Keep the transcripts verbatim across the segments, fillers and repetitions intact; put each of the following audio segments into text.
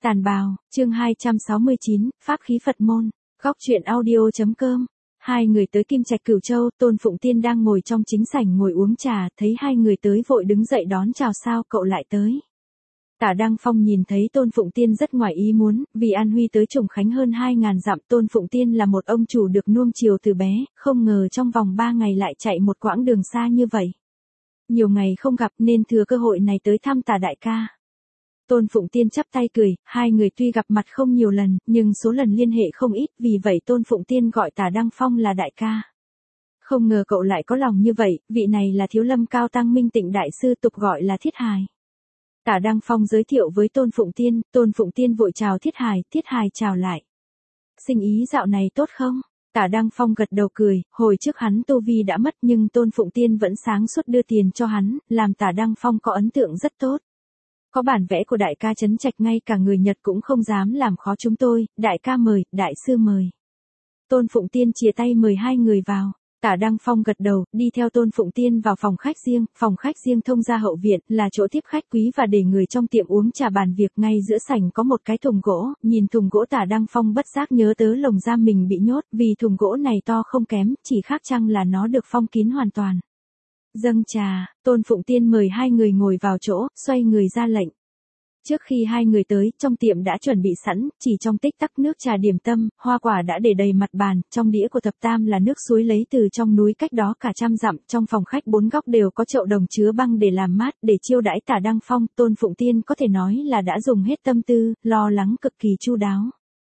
Tàn bào, chương hai trăm sáu mươi chín, Pháp khí Phật môn, góc truyện audio.com. Hai người tới Kim Trạch Cửu Châu, Tôn Phụng Tiên đang ngồi trong chính sảnh ngồi uống trà, thấy hai người tới vội đứng dậy đón chào sao cậu lại tới. Tả Đăng Phong nhìn thấy Tôn Phụng Tiên rất ngoài ý muốn, vì An Huy tới Trùng Khánh hơn hai ngàn dặm, Tôn Phụng Tiên là một ông chủ được nuông chiều từ bé, không ngờ trong vòng ba ngày lại chạy một quãng đường xa như vậy. Nhiều ngày không gặp nên thừa cơ hội này tới thăm Tả đại ca. Tôn Phụng Tiên chắp tay cười, hai người tuy gặp mặt không nhiều lần, nhưng số lần liên hệ không ít, vì vậy Tôn Phụng Tiên gọi Tả Đăng Phong là đại ca. Không ngờ cậu lại có lòng như vậy, vị này là Thiếu Lâm Cao Tăng Minh Tịnh đại sư, tục gọi là Thiết Hài. Tả Đăng Phong giới thiệu với Tôn Phụng Tiên, Tôn Phụng Tiên vội chào Thiết Hài, Thiết Hài chào lại. Sinh ý dạo này tốt không? Tả Đăng Phong gật đầu cười, hồi trước hắn tu vi đã mất nhưng Tôn Phụng Tiên vẫn sáng suốt đưa tiền cho hắn, làm Tả Đăng Phong có ấn tượng rất tốt. Có bản vẽ của đại ca Trấn Trạch ngay cả người Nhật cũng không dám làm khó chúng tôi, đại ca mời, đại sư mời. Tôn Phụng Tiên chìa tay mời hai người vào. Tả Đăng Phong gật đầu, đi theo Tôn Phụng Tiên vào phòng khách riêng, phòng khách riêng thông ra hậu viện, là chỗ tiếp khách quý và để người trong tiệm uống trà bàn việc. Ngay giữa sảnh có một cái thùng gỗ, nhìn thùng gỗ Tả Đăng Phong bất giác nhớ tới lồng giam mình bị nhốt, vì thùng gỗ này to không kém, chỉ khác chăng là nó được phong kín hoàn toàn. Dâng trà, Tôn Phụng Tiên mời hai người ngồi vào chỗ, xoay người ra lệnh. Trước khi hai người tới, trong tiệm đã chuẩn bị sẵn, chỉ trong tích tắc nước trà điểm tâm, hoa quả đã để đầy mặt bàn, trong đĩa của thập tam là nước suối lấy từ trong núi cách đó cả trăm dặm, trong phòng khách bốn góc đều có chậu đồng chứa băng để làm mát, để chiêu đãi Tả Đăng Phong. Tôn Phụng Tiên có thể nói là đã dùng hết tâm tư, lo lắng cực kỳ chu đáo.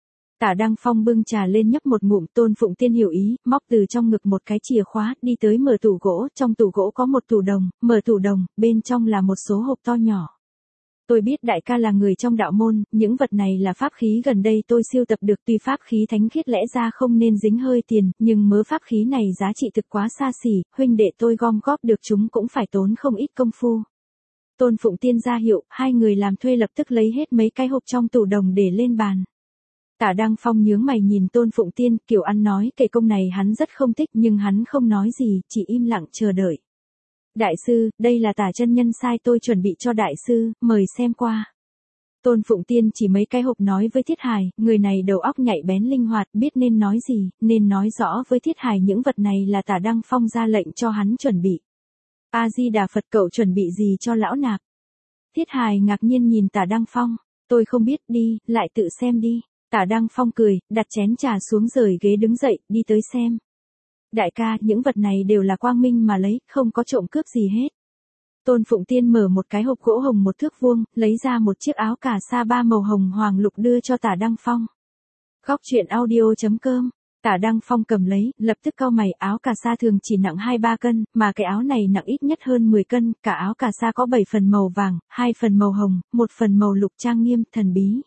Tả Đăng Phong bưng trà lên nhấp một ngụm, Tôn Phụng Tiên hiểu ý, móc từ trong ngực một cái chìa khóa, đi tới mở tủ gỗ, trong tủ gỗ có một tủ đồng, mở tủ đồng, bên trong là một số hộp to nhỏ. Tôi biết đại ca là người trong đạo môn, những vật này là pháp khí gần đây tôi siêu tập được, tuy pháp khí thánh khiết lẽ ra không nên dính hơi tiền, nhưng mớ pháp khí này giá trị thực quá xa xỉ, huynh đệ tôi gom góp được chúng cũng phải tốn không ít công phu. Tôn Phụng Tiên ra hiệu, hai người làm thuê lập tức lấy hết mấy cái hộp trong tủ đồng để lên bàn. Tả Đăng Phong nhướng mày nhìn Tôn Phụng Tiên, kiểu ăn nói kể công này hắn rất không thích nhưng hắn không nói gì, chỉ im lặng chờ đợi. Đại sư, đây là Tả chân nhân sai tôi chuẩn bị cho đại sư, mời xem qua. Tôn Phụng Tiên chỉ mấy cái hộp nói với Thiết Hài, người này đầu óc nhạy bén linh hoạt, biết nên nói gì, nên nói rõ với Thiết Hài những vật này là Tả Đăng Phong ra lệnh cho hắn chuẩn bị. A-di-đà Phật, cậu chuẩn bị gì cho lão nạp? Thiết Hài ngạc nhiên nhìn Tả Đăng Phong, tôi không biết, đi, lại tự xem đi. Tả Đăng Phong cười, đặt chén trà xuống rời ghế đứng dậy, đi tới xem. Đại ca, những vật này đều là quang minh mà lấy, không có trộm cướp gì hết. Tôn Phụng Tiên mở một cái hộp gỗ hồng một thước vuông, lấy ra một chiếc áo cà sa ba màu hồng hoàng lục đưa cho Tả Đăng Phong. Góc truyện audio.com. Tả Đăng Phong cầm lấy, lập tức cau mày, áo cà sa thường chỉ nặng hai ba cân, mà cái áo này nặng ít nhất hơn mười cân, cả áo cà sa có bảy phần màu vàng, hai phần màu hồng, một phần màu lục trang nghiêm, thần bí.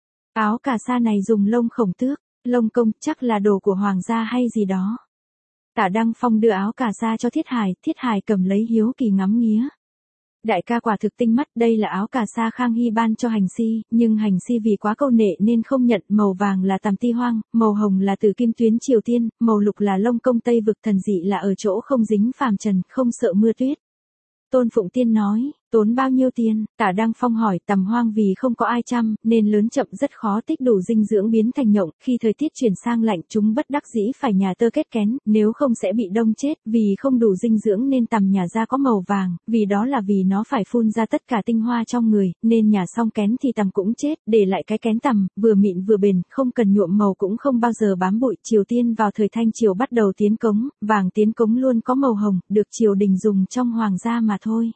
Áo cà sa này dùng lông khổng tước, lông công, chắc là đồ của hoàng gia hay gì đó. Tả Đăng Phong đưa áo cà sa cho Thiết Hài, Thiết Hài cầm lấy hiếu kỳ ngắm nghía. Đại ca quả thực tinh mắt, đây là áo cà sa Khang Hy ban cho Hành Si, nhưng Hành Si vì quá câu nệ nên không nhận, màu vàng là Tàm Ti Hoang, màu hồng là từ Kim Tuyến Triều Tiên, màu lục là lông công Tây Vực, thần dị là ở chỗ không dính phàm trần, không sợ mưa tuyết. Tôn Phụng Tiên nói, tốn bao nhiêu tiền? Tả Đăng Phong hỏi, Tầm Hoang vì không có ai chăm, nên lớn chậm rất khó tích đủ dinh dưỡng biến thành nhộng, khi thời tiết chuyển sang lạnh chúng bất đắc dĩ phải nhà tơ kết kén, nếu không sẽ bị đông chết, vì không đủ dinh dưỡng nên tằm nhà ra có màu vàng, vì đó là vì nó phải phun ra tất cả tinh hoa trong người, nên nhà xong kén thì tằm cũng chết, để lại cái kén tằm, vừa mịn vừa bền, không cần nhuộm màu cũng không bao giờ bám bụi. Triều Tiên vào thời Thanh Triều bắt đầu tiến cống, vàng tiến cống luôn có màu hồng, được triều đình dùng trong hoàng gia mà thôi.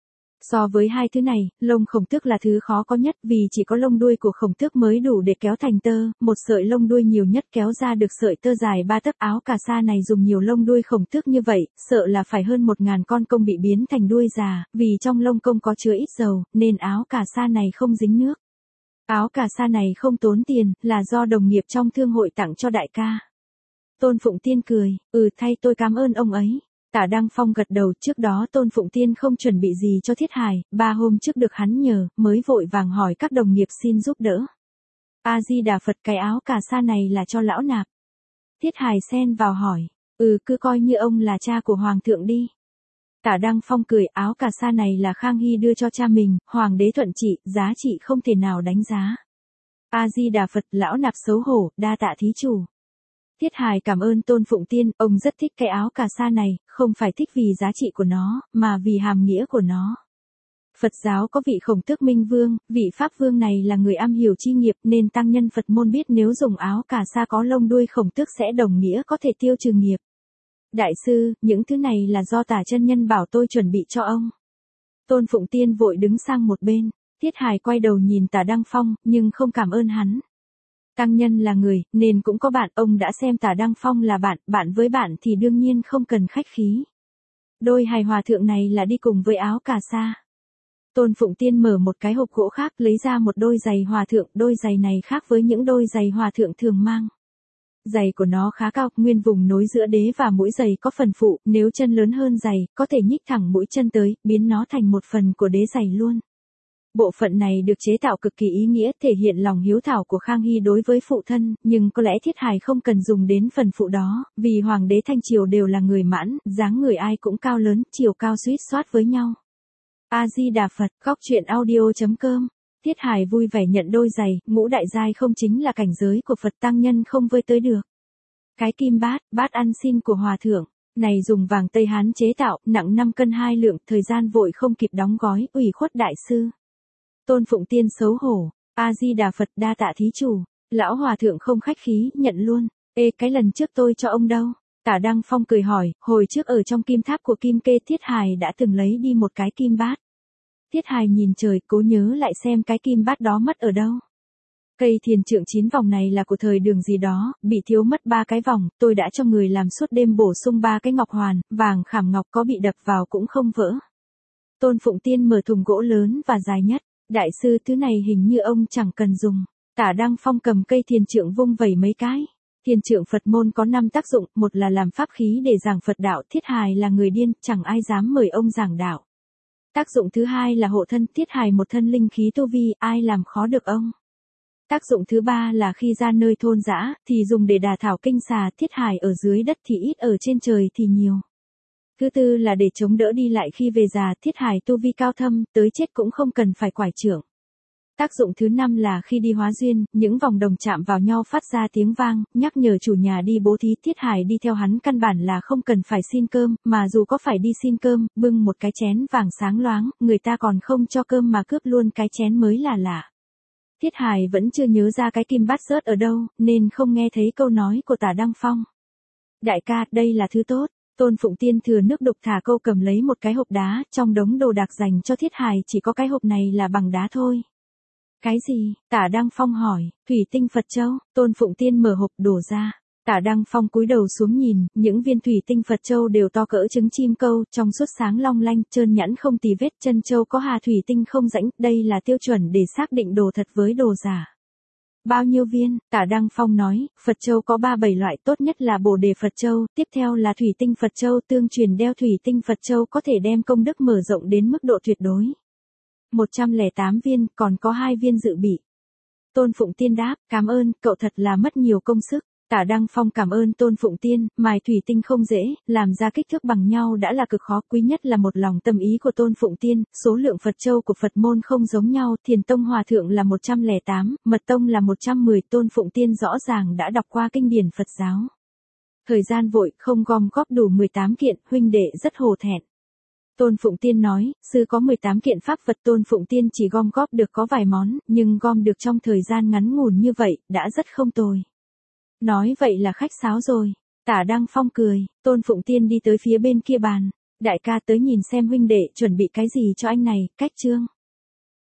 So với hai thứ này, lông khổng tước là thứ khó có nhất, vì chỉ có lông đuôi của khổng tước mới đủ để kéo thành tơ, một sợi lông đuôi nhiều nhất kéo ra được sợi tơ dài ba tấc. Áo cà sa này dùng nhiều lông đuôi khổng tước như vậy, sợ là phải hơn một ngàn con công bị biến thành đuôi già, vì trong lông công có chứa ít dầu, nên áo cà sa này không dính nước. Áo cà sa này không tốn tiền, là do đồng nghiệp trong thương hội tặng cho đại ca. Tôn Phụng Tiên cười, ừ thay tôi cảm ơn ông ấy. Tả Đăng Phong gật đầu, trước đó Tôn Phụng Tiên không chuẩn bị gì cho Thiết Hài, ba hôm trước được hắn nhờ, mới vội vàng hỏi các đồng nghiệp xin giúp đỡ. A-di-đà Phật, cái áo cà sa này là cho lão nạp. Thiết Hài xen vào hỏi, ừ cứ coi như ông là cha của hoàng thượng đi. Tả Đăng Phong cười, áo cà sa này là Khang Hy đưa cho cha mình, hoàng đế thuận trị, giá trị không thể nào đánh giá. A-di-đà Phật, lão nạp xấu hổ, đa tạ thí chủ. Thiết Hài cảm ơn Tôn Phụng Tiên, ông rất thích cái áo cà sa này, không phải thích vì giá trị của nó, mà vì hàm nghĩa của nó. Phật giáo có vị Khổng Tước Minh Vương, vị Pháp Vương này là người am hiểu chi nghiệp nên tăng nhân Phật môn biết nếu dùng áo cà sa có lông đuôi khổng tước sẽ đồng nghĩa có thể tiêu trừ nghiệp. Đại sư, những thứ này là do Tả chân nhân bảo tôi chuẩn bị cho ông. Tôn Phụng Tiên vội đứng sang một bên, Thiết Hài quay đầu nhìn Tả Đăng Phong, nhưng không cảm ơn hắn. Tăng nhân là người, nên cũng có bạn, ông đã xem Tả Đăng Phong là bạn, bạn với bạn thì đương nhiên không cần khách khí. Đôi hài hòa thượng này là đi cùng với áo cà sa. Tôn Phụng Tiên mở một cái hộp gỗ khác lấy ra một đôi giày hòa thượng, đôi giày này khác với những đôi giày hòa thượng thường mang. Giày của nó khá cao, nguyên vùng nối giữa đế và mũi giày có phần phụ, nếu chân lớn hơn giày, có thể nhích thẳng mũi chân tới, biến nó thành một phần của đế giày luôn. Bộ phận này được chế tạo cực kỳ ý nghĩa, thể hiện lòng hiếu thảo của Khang Hy đối với phụ thân, nhưng có lẽ Thiết Hài không cần dùng đến phần phụ đó, vì hoàng đế Thanh Triều đều là người mãn, dáng người ai cũng cao lớn, chiều cao suýt soát với nhau. A-di-đà Phật, góc truyện audio chấm com. Thiết Hài vui vẻ nhận đôi giày, ngũ đại giai không chính là cảnh giới của Phật tăng nhân không với tới được. Cái kim bát, bát ăn xin của hòa thượng, này dùng vàng Tây Hán chế tạo, nặng năm cân hai lượng, thời gian vội không kịp đóng gói, ủy khuất đại sư. Tôn Phụng Tiên xấu hổ, A-di-đà Phật, đa tạ thí chủ. Lão hòa thượng không khách khí, nhận luôn. Ê, cái lần trước tôi cho ông đâu? Tả Đăng Phong cười hỏi, hồi trước ở trong kim tháp của Kim Kê Thiết Hài đã từng lấy đi một cái kim bát. Thiết Hài nhìn trời, cố nhớ lại xem cái kim bát đó mất ở đâu. Cây thiền trượng chín vòng này là của thời Đường gì đó, bị thiếu mất ba cái vòng, tôi đã cho người làm suốt đêm bổ sung ba cái ngọc hoàn, vàng khảm ngọc có bị đập vào cũng không vỡ. Tôn Phụng Tiên mở thùng gỗ lớn và dài nhất, đại sư thứ này hình như ông chẳng cần dùng. Tả Đăng Phong cầm cây thiền trượng vung vẩy mấy cái. Thiền trượng Phật môn có năm tác dụng, một là làm pháp khí để giảng Phật đạo, Thiết Hài là người điên, chẳng ai dám mời ông giảng đạo. Tác dụng thứ hai là hộ thân, Thiết Hài một thân linh khí tu vi, ai làm khó được ông. Tác dụng thứ ba là khi ra nơi thôn dã, thì dùng để đả thảo kinh xà, Thiết Hài ở dưới đất thì ít, ở trên trời thì nhiều. Thứ tư là để chống đỡ đi lại khi về già, Thiết Hài tu vi cao thâm, tới chết cũng không cần phải quải trưởng. Tác dụng thứ năm là khi đi hóa duyên, những vòng đồng chạm vào nhau phát ra tiếng vang, nhắc nhở chủ nhà đi bố thí, Thiết Hài đi theo hắn căn bản là không cần phải xin cơm, mà dù có phải đi xin cơm, bưng một cái chén vàng sáng loáng, người ta còn không cho cơm mà cướp luôn cái chén mới là lạ. Thiết Hài vẫn chưa nhớ ra cái kim bát rớt ở đâu, nên không nghe thấy câu nói của Tả Đăng Phong. Đại ca, đây là thứ tốt. Tôn Phụng Tiên thừa nước đục thả câu cầm lấy một cái hộp đá, trong đống đồ đạc dành cho Thiết Hài chỉ có cái hộp này là bằng đá thôi. Cái gì? Tả Đăng Phong hỏi. Thủy tinh Phật Châu. Tôn Phụng Tiên mở hộp đổ ra. Tả Đăng Phong cúi đầu xuống nhìn, những viên thủy tinh Phật Châu đều to cỡ trứng chim câu, trong suốt sáng long lanh, trơn nhẵn không tì vết, chân châu có hà thủy tinh không rãnh, đây là tiêu chuẩn để xác định đồ thật với đồ giả. Bao nhiêu viên? Tả Đăng Phong nói, Phật Châu có ba bảy loại, tốt nhất là Bồ Đề Phật Châu, tiếp theo là thủy tinh Phật Châu, tương truyền đeo thủy tinh Phật Châu có thể đem công đức mở rộng đến mức độ tuyệt đối. một trăm lẻ tám viên, còn có hai viên dự bị. Tôn Phụng Tiên đáp, cảm ơn, cậu thật là mất nhiều công sức. Tả Đăng Phong cảm ơn Tôn Phụng Tiên, mài thủy tinh không dễ, làm ra kích thước bằng nhau đã là cực khó, quý nhất là một lòng tâm ý của Tôn Phụng Tiên, số lượng Phật Châu của Phật môn không giống nhau, Thiền Tông Hòa Thượng là một trăm lẻ tám, Mật Tông là một trăm mười, Tôn Phụng Tiên rõ ràng đã đọc qua kinh điển Phật giáo. Thời gian vội, không gom góp đủ mười tám kiện, huynh đệ rất hổ thẹn. Tôn Phụng Tiên nói, sư có mười tám kiện pháp vật, Tôn Phụng Tiên chỉ gom góp được có vài món, nhưng gom được trong thời gian ngắn ngủn như vậy, đã rất không tồi. Nói vậy là khách sáo rồi. Tả Đăng Phong cười, Tôn Phụng Tiên đi tới phía bên kia bàn. Đại ca tới nhìn xem huynh đệ chuẩn bị cái gì cho anh này, cách chương.